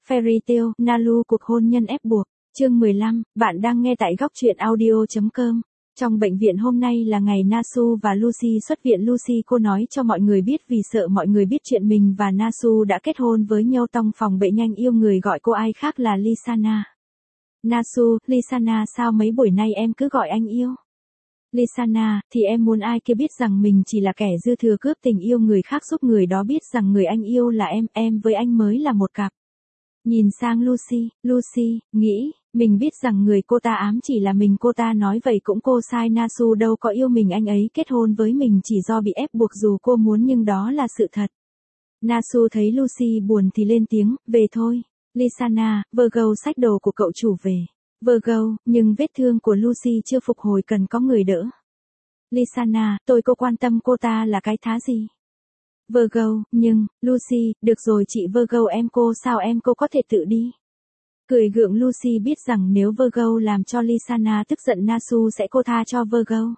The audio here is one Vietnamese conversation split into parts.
Fairy Tail, Nalu cuộc hôn nhân ép buộc, chương 15, bạn đang nghe tại góc truyện audio.com. Trong bệnh viện hôm nay là ngày Nasu và Lucy xuất viện. Lucy cô nói cho mọi người biết vì sợ mọi người biết chuyện mình và Nasu đã kết hôn với nhau. Trong phòng bệnh nhanh yêu người gọi cô ai khác là Lisana. Nasu, Lisana sao mấy buổi nay em cứ gọi anh yêu? Lisana, thì em muốn ai kia biết rằng mình chỉ là kẻ dư thừa cướp tình yêu người khác giúp người đó biết rằng người anh yêu là em với anh mới là một cặp. Nhìn sang Lucy, Lucy, nghĩ, mình biết rằng người cô ta ám chỉ là mình. Cô ta nói vậy cũng cô sai. Nasu đâu có yêu mình, anh ấy kết hôn với mình chỉ do bị ép buộc dù cô muốn nhưng đó là sự thật. Nasu thấy Lucy buồn thì lên tiếng, về thôi. Lisana, Virgo xách đồ của cậu chủ về. Virgo, nhưng vết thương của Lucy chưa phục hồi cần có người đỡ. Lisana, tôi có quan tâm cô ta là cái thá gì? Virgo, nhưng, Lucy, được rồi chị Virgo em cô sao em cô có thể tự đi. Cười gượng Lucy biết rằng nếu Virgo làm cho Lisana tức giận Nasu sẽ cô tha cho Virgo.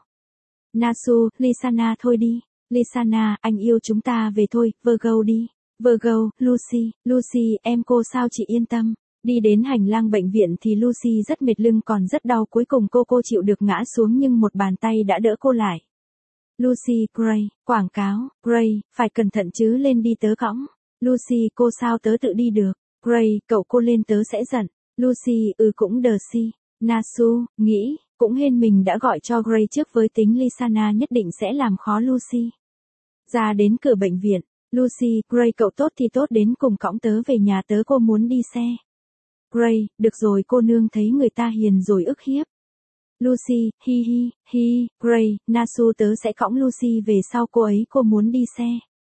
Nasu, Lisana thôi đi. Lisana, anh yêu chúng ta về thôi, Virgo đi. Virgo, Lucy, Lucy, em cô sao chị yên tâm. Đi đến hành lang bệnh viện thì Lucy rất mệt, lưng còn rất đau. Cuối cùng cô chịu được ngã xuống nhưng một bàn tay đã đỡ cô lại. Lucy, Gray, quảng cáo, Gray, phải cẩn thận chứ, lên đi tớ cõng. Lucy, cô sao tớ tự đi được. Gray, cậu cô lên tớ sẽ giận. Lucy, cũng đờ si. Nasu, nghĩ, cũng hên mình đã gọi cho Gray trước với tính Lisana nhất định sẽ làm khó Lucy. Ra đến cửa bệnh viện, Lucy, Gray cậu tốt thì tốt đến cùng cõng tớ về nhà tớ, cô muốn đi xe. Gray, được rồi cô nương thấy người ta hiền rồi ức hiếp. Lucy, hi, Gray, Nasu tớ sẽ cõng Lucy về sau cô ấy, cô muốn đi xe.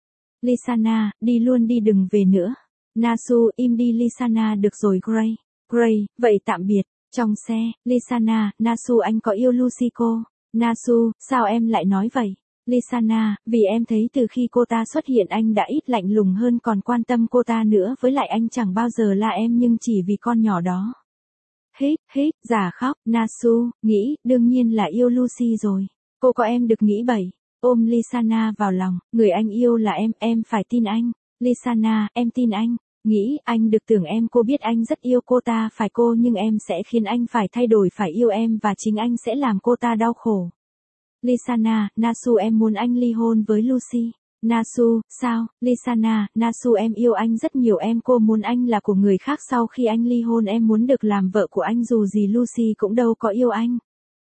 Lisana, đi luôn đi đừng về nữa. Nasu, im đi Lisana, được rồi Gray. Gray, vậy tạm biệt. Trong xe, Lisana, Nasu anh có yêu Lucy cô? Nasu, sao em lại nói vậy? Lisana, vì em thấy từ khi cô ta xuất hiện anh đã ít lạnh lùng hơn, còn quan tâm cô ta nữa, với lại anh chẳng bao giờ la em nhưng chỉ vì con nhỏ đó. Hít, giả khóc. Nasu, nghĩ, đương nhiên là yêu Lucy rồi. Cô có em được nghĩ bậy. Ôm Lisana vào lòng, người anh yêu là em phải tin anh. Lisana, em tin anh. Nghĩ, anh được tưởng em, cô biết anh rất yêu cô ta phải cô, nhưng em sẽ khiến anh phải thay đổi, phải yêu em và chính anh sẽ làm cô ta đau khổ. Lisana, Nasu em muốn anh ly hôn với Lucy. Nasu, sao? Lisana, Nasu em yêu anh rất nhiều, cô muốn anh là của người khác, sau khi anh ly hôn em muốn được làm vợ của anh dù gì Lucy cũng đâu có yêu anh.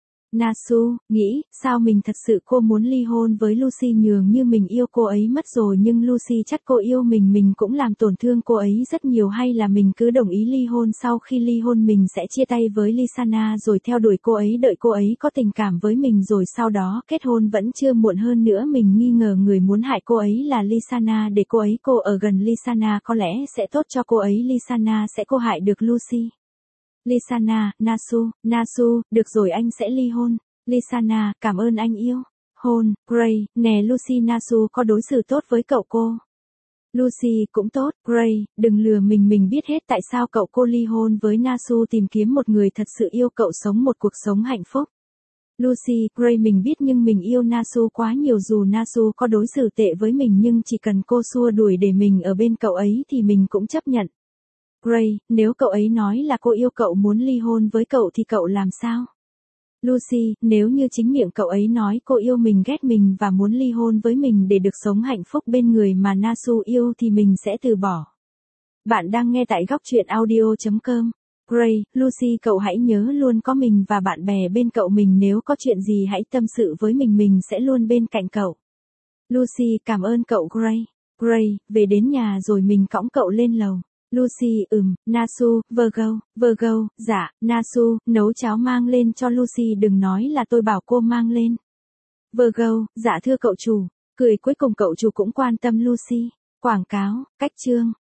Nasu, nghĩ, sao mình thật sự cô muốn ly hôn với Lucy, nhường như mình yêu cô ấy mất rồi, nhưng Lucy chắc cô yêu mình cũng làm tổn thương cô ấy rất nhiều, hay là mình cứ đồng ý ly hôn, sau khi ly hôn mình sẽ chia tay với Lisana rồi theo đuổi cô ấy, đợi cô ấy có tình cảm với mình rồi sau đó kết hôn, vẫn chưa muộn. Hơn nữa mình nghi ngờ người muốn hại cô ấy là Lisana, để cô ở gần Lisana có lẽ sẽ tốt cho cô ấy, Lisana sẽ cô hại được Lucy. Lisana, Nasu, được rồi anh sẽ ly hôn. Lisana, cảm ơn anh yêu. Hôn, Gray, nè Lucy, Nasu có đối xử tốt với cậu cô? Lucy, cũng tốt. Gray, đừng lừa mình biết hết tại sao cậu cô ly hôn với Nasu, tìm kiếm một người thật sự yêu cậu, sống một cuộc sống hạnh phúc. Lucy, Gray mình biết nhưng mình yêu Nasu quá nhiều, dù Nasu có đối xử tệ với mình nhưng chỉ cần cô xua đuổi để mình ở bên cậu ấy thì mình cũng chấp nhận. Gray, nếu cậu ấy nói là cô yêu cậu, muốn ly hôn với cậu thì cậu làm sao? Lucy, nếu như chính miệng cậu ấy nói cô yêu mình, ghét mình và muốn ly hôn với mình để được sống hạnh phúc bên người mà Nasu yêu thì mình sẽ từ bỏ. Bạn đang nghe tại góc truyện audio.com. Gray, Lucy cậu hãy nhớ luôn có mình và bạn bè bên cậu, mình nếu có chuyện gì hãy tâm sự với mình sẽ luôn bên cạnh cậu. Lucy, cảm ơn cậu Gray. Gray, về đến nhà rồi mình cõng cậu lên lầu. Lucy, Nasu, Virgo, dạ, Nasu, nấu cháo mang lên cho Lucy, đừng nói là tôi bảo cô mang lên. Virgo, dạ thưa cậu chủ, cười cuối cùng cậu chủ cũng quan tâm Lucy. Quảng cáo, cách chương.